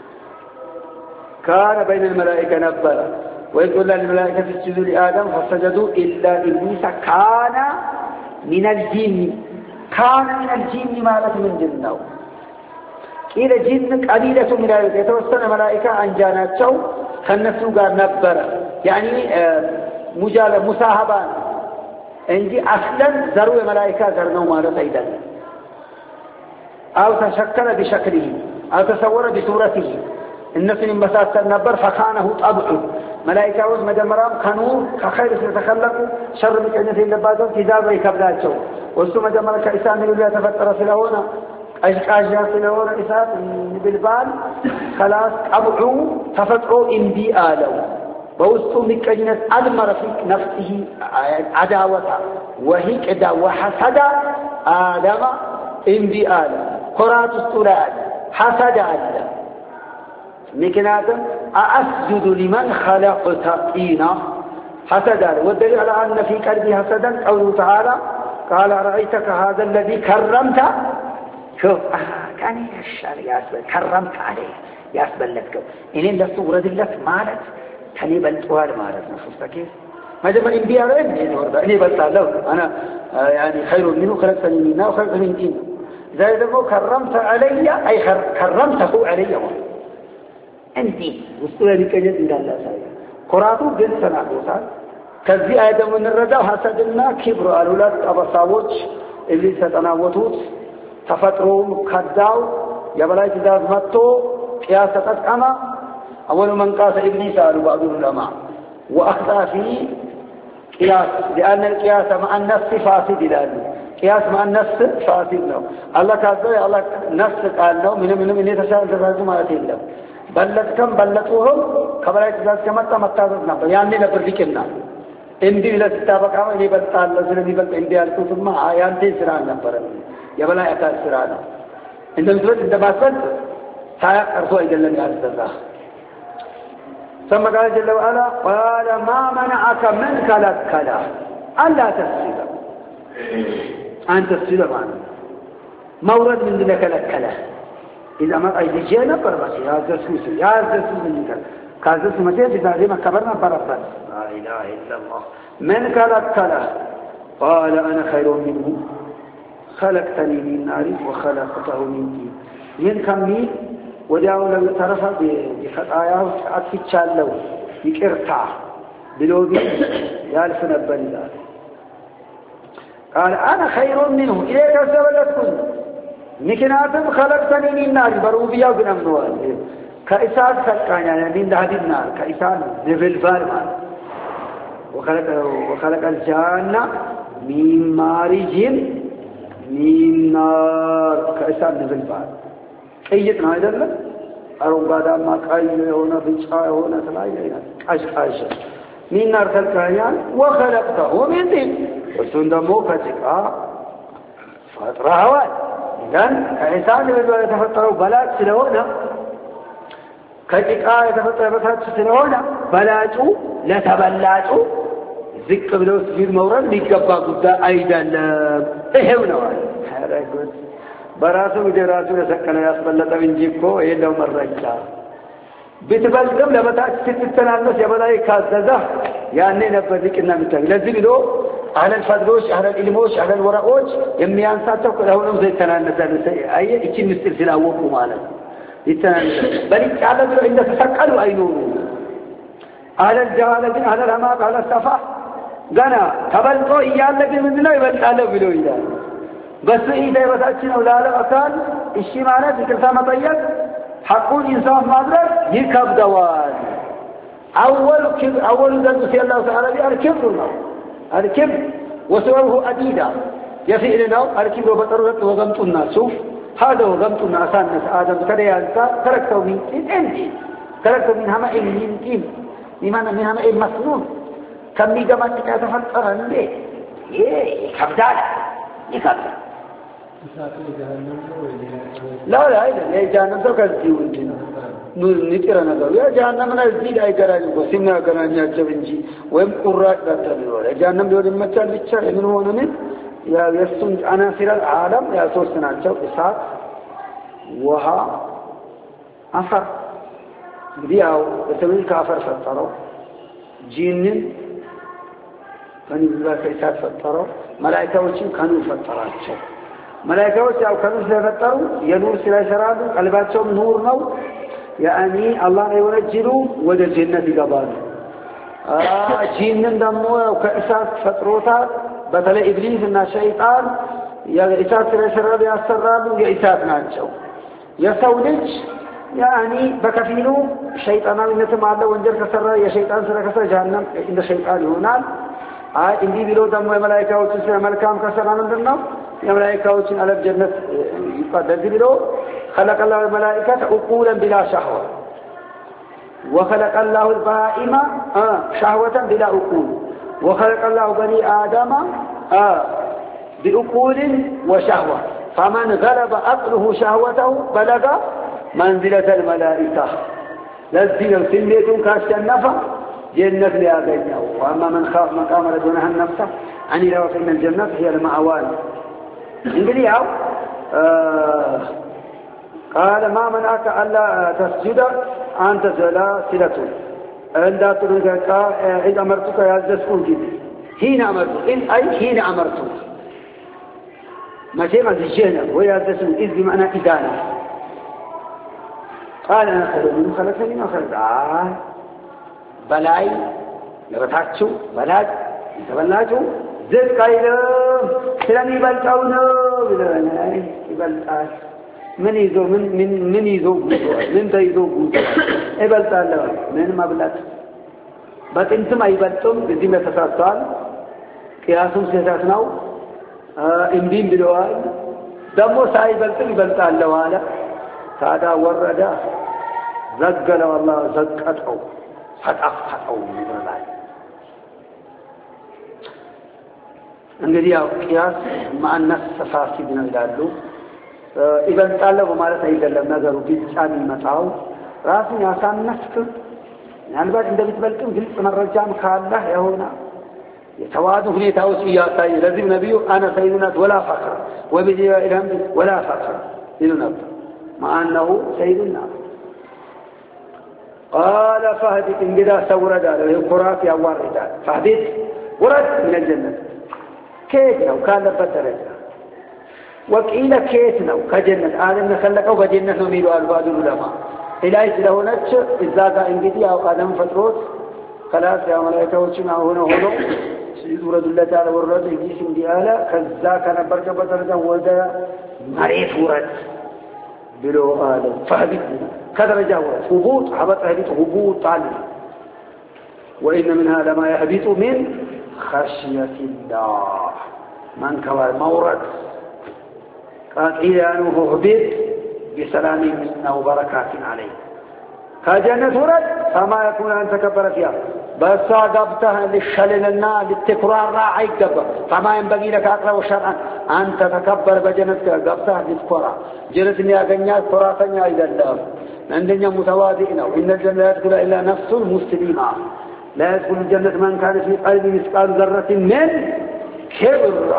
كان بين الملائكة نبرا وإذ قلنا للملائكة اسجدوا لآدم فسجدوا إلا إبليس كان من الجن كان من الجن مالة من جنه إلى جن قليلة من ذلك يتوسل ملائكة عن جاناتهم خنسوا قال نبرا يعني مجال مساهبان عندي أصلا ذروا ملائكة ذرنوا مالة أيضا أو تشكل بشكله أو تصور بصورته النفس انبساط النبر فخانه طبعه ملائكة وز مجمرام كانوا كخير سيتخلقوا شر مجعنة اللبادون كذاب يكبداتهم وستو مجمرا كإسان من الله تفتر سلهونا أشكاشا سلهونا إسان بالبال خلاص طبعه تفتعوا انبي آلو ووستو مجعنة أدمر في نفسه عداوة وهي كدا وحسد آدم انبي آلو قرات السلال حسد آدم مكناتم أسجد لمن خلقت طينا حسدا والدليل على أن في قلبي حسدا قوله تعالى قال رأيتك هذا الذي كرمت شوف آه كان يشعر ياسبل كرمت عليه ياسبل لك إنين لصورة لك مالت كان يبلتوها مالت نفسك كيف ما جمع الانبياء رأيني ورده إني بلتها له أنا آه يعني خير منه خلقتني منه وخلقت من دينه زي ذلك كرمت علي أي كرمته علي عندي وستوى بكجد إلى الله سايا قراتو قد سنعبوسا ከዚህ አይደም እንረዳው ሐሰድና ክብር አሉላት አበሳዎች اللي ተጠናወቱት ተፈጥሮም ከዳው የበላይ ትእዛዝ መጥቶ قياس ተጠቀመ اول من قاس ابليس قالوا بعض العلماء واخطا في قياس لان القياس مع النفس فاسد ይላሉ قياس مع النفس فاسد ነው الله ካዘው الله ነፍስ ቃል ነው ምንም ምንም እየተሻለ ተዛዙ ማለት የለም በለጥከም በለጡህም ከበላይ ትእዛዝ ከመጣ መታዘዝ ነበር ያኔ ነበር ሊቅና እንዲህ ለተጣበቃው እኔ በልጣለሁ ስለሚበልጥ እንዲህ ያልኩትማ ያንተ ስራ ነበር የበላይ አካል ስራ ነው እንደምትወድ እንደማስፈል ሳያቀርቶ አይደለም ያዘዛ ثم قال جل وعلا قال ما منعك من كلكلا الا تسجد انت تسجد معنا مورد من كلكلا اذا ما ايجينا بربس يا جسوس يا جسوس منك كازس متى زي ما كبرنا بربس لا اله الا الله من كلكلا قال انا خير منه خلقتني من نار وخلقته من طين ين كمي ወዲያው ለተረፈ በፈጣያው አጥፍቻለሁ ይቅርታ ብሎቢ ያልፍ ነበር ይላል قال انا خير منه اليك سبلتكم ምክንያቱም خلقتني من نار በሩቢያው ግን አምነዋል ከእሳት ፈቃኛ ነኝ እንዳዲና ከእሳት ነበልባል ማለት وخلق وخلق الجنة من مارج من نار ከእሳት ነበልባል ቀይጥ ነው አይደለም አረንጓዳማ ቀይ የሆነ ቢጫ የሆነ ተለያየ አይነት አሽቃሽ ሚናር ተልካያን ወخلقته من طين እሱን ደግሞ ከጭቃ ፈጥረዋል ይላል ከኢሳን በለው የተፈጠረው በላጭ ስለሆነ ከጭቃ የተፈጠረ በታች ስለሆነ በላጩ ለተበላጩ ዝቅ ብለው ሲል መውረድ ሊገባ ጉዳይ አይደለም ይሄው ነው አረጋግጥ በራሱ ወደራሱ ለሰከነ ያስበለጠው እንጂ እኮ የለው መረጃ በተበልደም ለበታች ስትተናነስ የበላይ ካዘዛ ያኔ ነበር ሊቅና ምታይ ለዚህ ብሎ አህለን ፈድሮች አህለን ኢልሞች አህለን ወራዎች የሚያንሳቸው ከሆነም ዘይተናነሳል አየ እቺ ምስል ስላወቁ ማለት ይተናነስ በልጫለ ብሎ እንደተሰቀሉ አይኖሩ አህለን ጀሃለትን አህለን አማቅ አህለን ሰፋ ገና ተበልጦ እያለ ግን ምንድነው ይበልጣል ብሎ ይላል بس إذا بتأكلوا لا لا أكل الشيء معناه ذكرها مطيب حقون إنسان مدرك يكب دوال أول كبر أول ذنب سي الله تعالى الكبر الكبر وسواه أديدا يفعلنا الكبر وبطرت وغمت الناس شوف هذا وغمت الناس الناس آدم كده ينسى تركته من أنت تركته من همائل من كيم لماذا من همائل مسنون كم يجمع تكاتفت أرنبه يه كبدال يكبر لا لا لا جهنم تو كذي وجنا نيترا نقول يا جهنم أنا زيد أي كراج وسمنا كراج جبنجي وهم قرات كتبوا له جهنم بيقول ما تشال بيتشال من هو نمين يا يسون أنا سير العالم يا سوسنا جو إسحاق وها أفر بياو بتقول كافر فترة جين كانوا يقولوا كإسحاق فترة ملائكة وشيم كانوا فترات شو ملائكة ያው ከነሱ ለፈጠሩ የኑር ስራ ይሰራሉ ቀልባቸው ኑር ነው ያኒ አላህ የወነጀሉ ወደ ጀነት ይገባሉ አ ጂንን ደግሞ ከእሳት ፈጥሮታ በተለይ ኢብሊስ እና ሸይጣን የእሳት ስራ ይሰራሉ ያሰራሉ የእሳት ናቸው የሰው ልጅ ያኒ በከፊሉ ሸይጣናዊነትም አለ ወንጀል ከሰራ የሸይጣን ስራ ከሰራ ጀሃነም እንደ ሸይጣን ይሆናል አይ እንዲህ ቢሎ ደግሞ የመላእክቶች ስራ መልካም ከሰራ ምንድነው الملائكة على الجنة يقدر له خلق الله الملائكة عقولا بلا شهوة وخلق الله البهائم آه شهوة بلا عقول وخلق الله بني آدم آه بعقول وشهوة فمن غلب عقله شهوته بلغ منزلة الملائكة لذين سميتم كاشنفة جنة لأغنيه وأما من خاف مقام رجونها النفس عن إلى وفي من الجنة هي المعوال انقل ياو آه قال ما منعك ألا تسجد أنت سلاسلة عند تلك إذا أمرتك يا جسكون جدي حين أمرتك إن أي حين أمرتك ما شيء ما تجينا ويا جسكون إذ بمعنى إدانة قال أنا خير منه خلقني ما خلق آه بلاي ለበታችሁ በላጭ ተበላችሁ ዝቅ አይልም ስለሚበልጣው ነው ብለናል ይበልጣል ምን ይዞ ምን ምን ምን ይዞ ምን ተይዞ ይበልጣል ምን ማብላት በጥንትም አይበልጥም እዚህ ተሳስተዋል ቅያሱም ስህተት ነው እንዲም ብለዋል ደግሞ ሳይበልጥም ይበልጣል አለ ታዲያ ወረደ ዘገለው አላህ ዘቀጠው ፈጣፈጠው ይብራል እንግዲህ ያው ቅያስ ማነስ ፋሲድ ነው ይላሉ ይበልጣል በማለት አይደለም ነገሩ ቢጫን ይመጣው ራስን ያሳነፍክ ምናልባት እንደምትበልጥም ግልጽ መረጃም ካለህ ይሆና የተዋዱ ሁኔታዎች ያሳይ ለዚህ ነብዩ አና ሰይድናት ወላ ፈክር ወቢዲ ኢልሃም ወላ ፈክር ይሉናል ማአነሁ ሰይድና قال فهد انجدا سورد على القرات يوارد فهد ورد من الجنة كيف لو كان بدرجة وقيل كيف لو كجنة آدم خلقه بجنة نميلوا البعض العلماء إلهي له نتش إذا كان انجدي أو آدم فتروت خلاص يا ملائكة وشنا هنا هنا يورد الله تعالى ورد يجيس انديالا كذا كان برجة بدرجة ودا مريف ورد بلو آدم فهد كدرجة هبوط هبط هبط هبوط عليه وإن منها لما يهبط من خشية الله من كوى مورد قال إذا أنه هبط بسلام منا وبركات عليه كجنة ورد فما يكون أن تكبر فيها بس قبتها للشللنا للتكرار راعي قبر فما ينبغي لك أقرأ شرعا أن تتكبر بجنة قبتها للكرة جنة يا كراتني إذا الله عندنا متواضعين إن الجنة لا يدخل إلا نفس مسلمة لا يدخل الجنة من كان في قلبه مثقال ذرة من كبر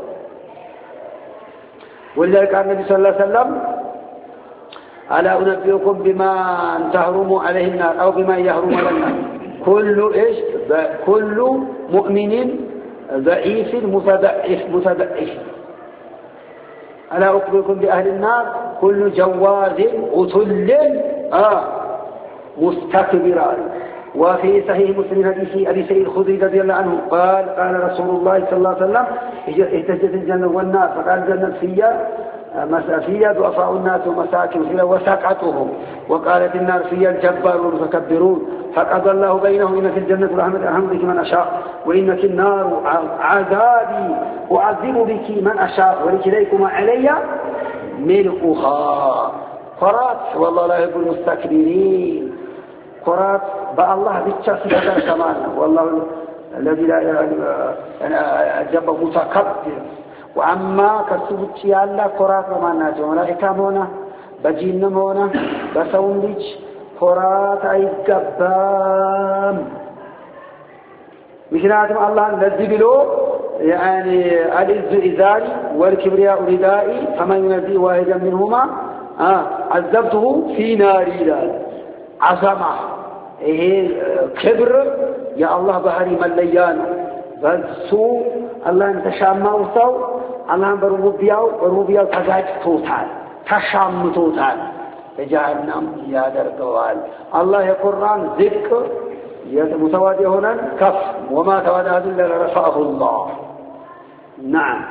ولذلك قال النبي صلى الله عليه وسلم ألا أنبئكم بما تحرم عليه النار أو بما يحرم على النار كل إيش كل مؤمن ضعيف متضعف متضعف ألا أخبركم بأهل النار كل جواز عتل آه مستكبر وفي صحيح مسلم حديث أبي سعيد الخدري رضي الله عنه قال قال رسول الله صلى الله عليه وسلم اهتزت الجنة والنار فقال الجنة فيها فيها ضعفاء الناس ومساكن فيها وسقطهم وقالت النار فيها الجبار والمتكبرون فقضى الله بينهم إن في الجنة رحمة أحمدك من أشاء وإن في النار عذابي أعذب بك من أشاء ولكليكم علي ملؤها قرات والله لا يحب المستكبرين قرات بأ الله بالشخص هذا كمان والله الذي لا جب متكبر وأما كسبت يا الله قرات وما ناجي ملائكة مونا بجين مونا بسون ليش قرات أي جبام مشناتهم الله الذي بلو يعني العز إزاري والكبرياء ردائي فمن ينزي واحدا منهما آه عذبته في ناري لال عظمة إيه كبر يا الله بهري مليانا بسو الله انت شامه سو الله بربوبياو بربوبياو تزاج توتال تشام توتال جهنم يا درقوال الله القرآن ذكر متواضع هنا كف وما تواضع إلا رفعه الله نعم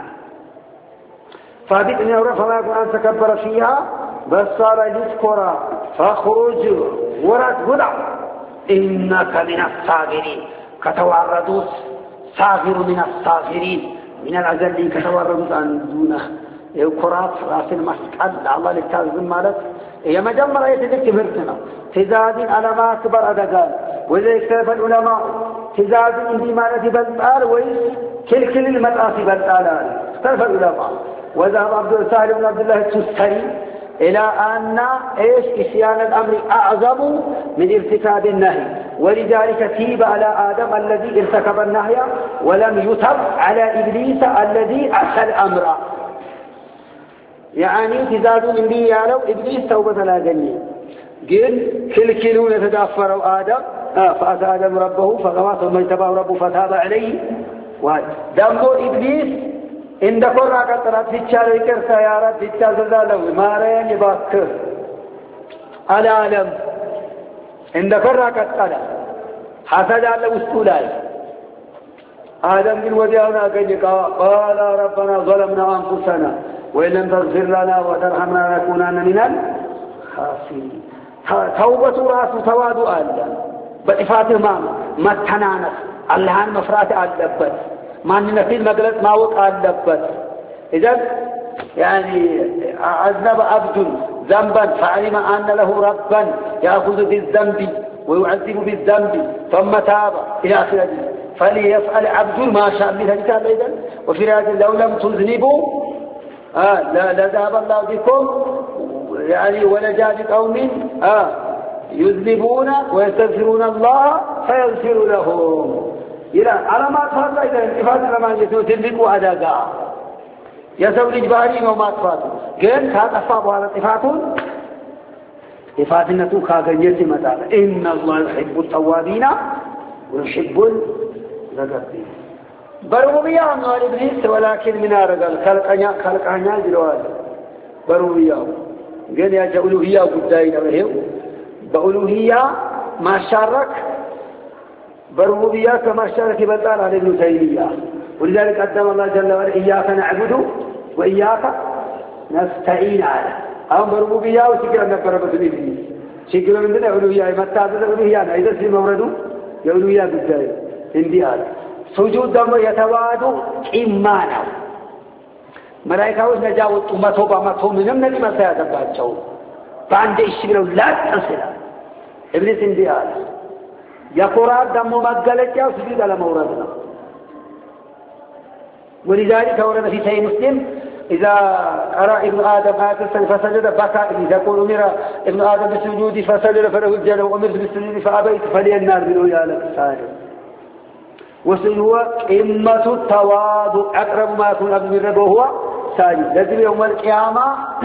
فهذه أن فما يكون أن تكبر فيها بس صار يذكر فخرج ورد ودع إنك من الصاغرين كتواردوس صاغر من الصاغرين من الأزلين كتواردوس عن دونه القرآن راس المسكال الله للتعظيم مالك هي مجمرة يتذكر مرتنا تزاد على ما أكبر أدقال وإذا اكتب العلماء تزاد عندي مالة بالآل وإذ كل كل المدعاة بالآل اختلف العلماء وذهب عبد السهل بن عبد الله التستري إلى أن إيش إسيان الأمر أعظم من ارتكاب النهي ولذلك تيب على آدم الذي ارتكب النهي ولم يتب على إبليس الذي أعصى الأمر يعني تزاد من بي يالو إبليس توبة لا جنيه قل كل كلون يتدافروا آدم آه فأتى آدم ربه فغوى ثم اجتباه ربه فتاب عليه ودمو إبليس إن دقر قطرات في الشارع كرتا يا رب في الشارع ما رأي يباكر على عالم إن دقر قطرات حسد على وستولاي آدم من وديانا قال ربنا ظلمنا أنفسنا وإن لم تغفر لنا وترحمنا لنكونن من الخاسرين توبة راس توادو الله بإفاته ما متنانس اللهان مفرات أدبت ما ننفذ مجلس ما وقع أدبت إذن يعني أذنب عبد ذنبا فعلم أن له ربا يأخذ بالذنب ويعذب بالذنب ثم تاب إلى آخره فليفعل عبد ما شاء من ذلك أيضا وفي هذا لو لم تذنبوا آه لذهب الله بكم يعني ولجاء بقوم آه يذنبون ويستغفرون الله فيغفر لهم إلى على ما تفضل إذا انتفاض لما يتذنبوا أداء يسوي الجبارين وما تفاضل قال كان أصابوا على اتفاقهم إفادنة كاغنية مدار إن الله يحب التوابين ويحب المتطهرين بربوبية عن إبليس ولكن من أرجل خلقنا خلقنا جلوال بربوبية قال يا جألوهية وقدائنا وهي بألوهية ما شارك بربوبية كما شارك بطال على ابن تيمية ولذلك قدم الله جل وعلا إياك نعبد وإياك نستعين على أم بربوبية وشكرا نكبر بسم شكرا من ذلك ألوهية متى ألوهية إذا سي مورد يألوهية قدائنا انديال سجود دم يتوادو إيمانا ملائكة نجاوت أمته بأمته منهم نجم سيادة باتشو فعند الشبير لا تنسل إبليس انديال يقرأ دم مقالة جاو سجود على موردنا ولذلك ورد في سيد مسلم إذا قرأ ابن آدم آية فسجد بكى إذا يقول أمر ابن آدم بالسجود فسجد فله الجنة وأمرت بالسجود فأبيت فلي النار بالويا لك ساجد وسجود قمة التواضع أقرب ما يكون عبد من ربه هو ساجد لذلك يوم القيامة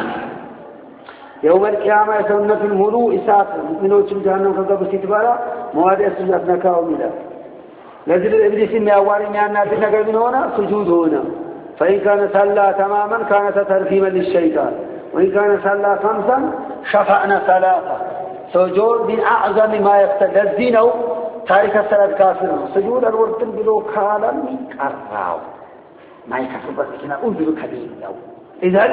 يوم القيامة يسونة الملوء إساءة مؤمنون جهنم كذب ستبارا مواد السجود نكاو ملا لذلك إبليس من أولي من الناس نقل من هنا سجود هنا فإن كان صلى تماما كانت ترفيما للشيطان وإن كان صلى خمسا شفعنا ثلاثة سجود من أعظم ما يفتد الدين تارك الصلاة كافر سجود الورد بلو كالا كراو ما يكفر بس كنا أنزل كبير له إذن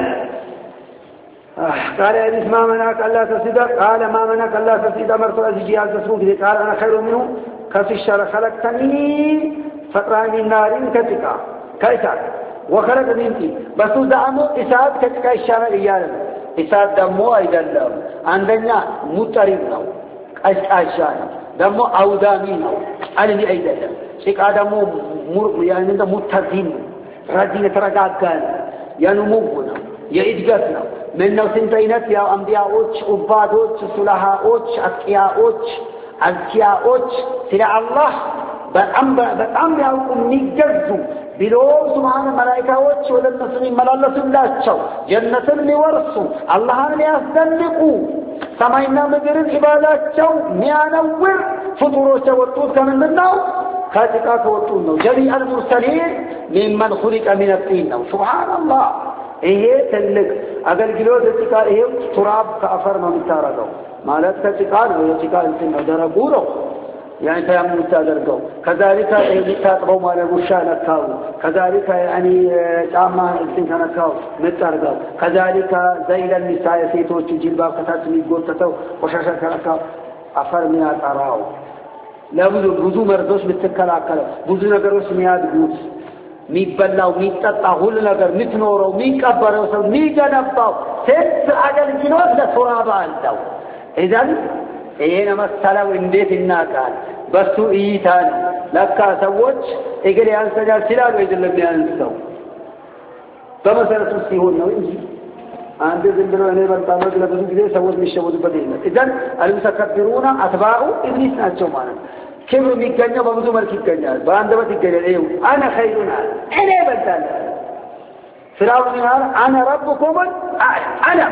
قال يا إبليس ما منعك ألا تسجد قال ما منعك ألا تسجد أمرت أزجي على تسجد قال أنا خير منه كفي الشر خلقتني فقرأ من نار كتكا كيسا وخلق منتي بس دعمو إساد كتكا الشر إيانا إساد دمو أيضا له عندنا مطرب له أشعاشانا دمو أودامين أنا أيضا له شكا دمو مرق يعني متزين ردين ترقاقان ينمونا يإدقاتنا من نوسين بينات يا أنبياء أبادوش سلحاء أتقياء أذكياء سلع الله በጣም ያውቁ የሚገዙ ቢለው ሱብሃነ መላእክቶች ወደ እነሱ ይመላለሱላቸው ጀነትን ሊወርሱ አላህን ያስደንቁ ሰማይና ምድርን ኢባዳቸው ሚያነውር ፍጡሮች ወጡት ከምንድነው ከጭቃ ከወጡ ነው ጀሚዕ አልሙርሰሊን ሚመን خلق من الطين ነው ሱብሃንአላህ ይሄ ትልቅ አገልግሎት ጭቃ ይሄ ቱራብ ከአፈር ነው የሚታረገው ማለት ከጭቃ ነው ጭቃ እንትን ነው ደረቁ ነው يعني تيامن تادرقو كذلك يتاقبوا مالا وشا نكاو كذلك يعني جاما انتن كنكاو متارقو كذلك زيل النساء سيتوش جلباب كتاتني قوتتو وشاشا كنكاو أفر من أراو لا بزو بزو مردوش بتكالاكالا بزو نگروش مياد قوت ميبلاو ميتطاو كل نگر متنورو ميكبرو سو ميجنباو ست عجل جنوات لترابا عندو إذن إينا مسألة وإنديت الناكال بسو إيتان لكا سووش إقري أنسجال سلال وإذن لم ينسو فمسألة تسيهون نوينجي عند ذنبرو أنه بلطانوك لبزو كذي سووش مشهود بدينا إذن المتكبرون أتباعوا إبليس ناتشو مانا كبروا ميكانيا وبمزو مركي كانيا باندبت الجلال إيو أنا خيرنا أنا بلطان فرعون نهار أنا ربكم أنا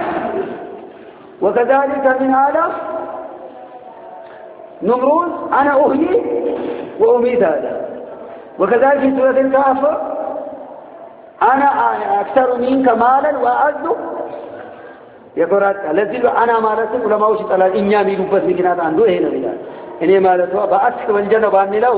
وكذلك من هذا نمرود أنا أهدي وأميت هذا وكذلك في سورة الكهف أنا أكثر منك مالا وأعز يقول الذي أنا مالتي ولما وشت على إنيامي لبس مكنات عنده هنا بلاد እኔ ማለት ነው በአስክ ወንጀል ነው ባንለው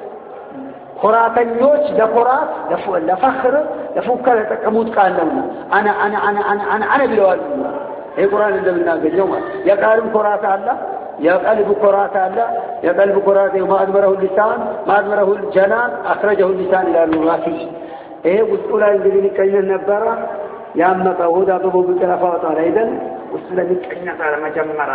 ኩራተኞች ለኩራት ለፈخر ለፉከራ ተጠቀሙት ቃል ነው አና አና አና አና አና አና ብለዋል ይሄ ቁርአን እንደምናገኘው ማለት የቃልም ኩራት አለ የቀልብ ኩራት አለ የቀልብ ኩራት ማድመረው ሊሳን ማድመረው ጀናን አخرجه اللسان ይላሉ ራፊ ይሄ ውስጡ ላይ እንግዲህ ሊቀየር ነበር ያመጣው ወዳ በቦ በቀላፋው አይደል ውስጥ ላይ ሊቀየር ለመጀመራ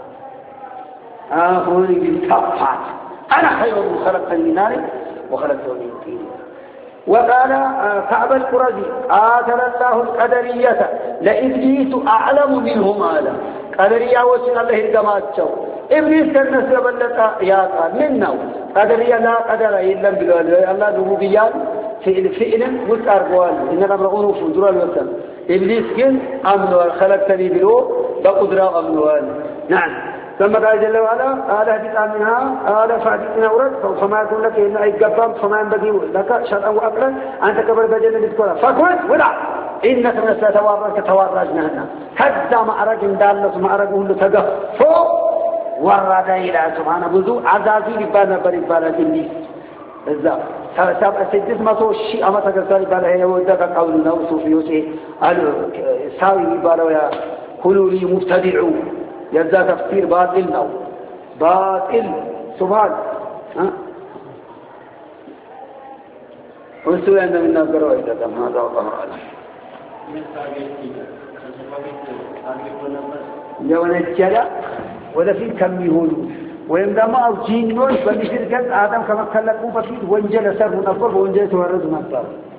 አሁን እንግዲህ ከፋት انا خير خلقني من نار وخلقته من طين وقال كعب القرظي آتنا الله القدرية لإبليس أعلم منهم آلا قدرية وسن الله الجماعة إبليس كالناس لبلتا يا قال منه قدرية لا قدر إلا بالله الله ربوبيات فعل فعل وتأرقوال إن الأمر أنوف ودرى الوسن إبليس كن أمنوال خلقتني بلو بقدرة أمنوال نعم ثم قال جل وعلا قال اهبط منها قال فاعتنا ورد فما يكون لك إلا أي قبام فما ينبغي لك شرعا وعقلا أن تكبر بجنة بذكرها فكل ولا إنك من ستوارك توارجنا هنا كذا معرج دالة معرج له تقفو ورد إلى سبحانه بذو عزازي لبانا بريبانا إبليس إذا سبع سدس مطو الشيء أما تكسر بالا هي ودك قولنا وصوفيوسي قالوا ساوي بالا ويا كلوا لي مبتدعوا يبدأ تفسير باطل نو باطل سبحان ها وسوى عندما نقرأ إذا كان هذا الله أعلم يوم الجلة ولا في كم يهولون ويندم أو جينون بمثل كذا آدم كما خلقوا بفيد وانجل سره نفر وانجل تورد نفر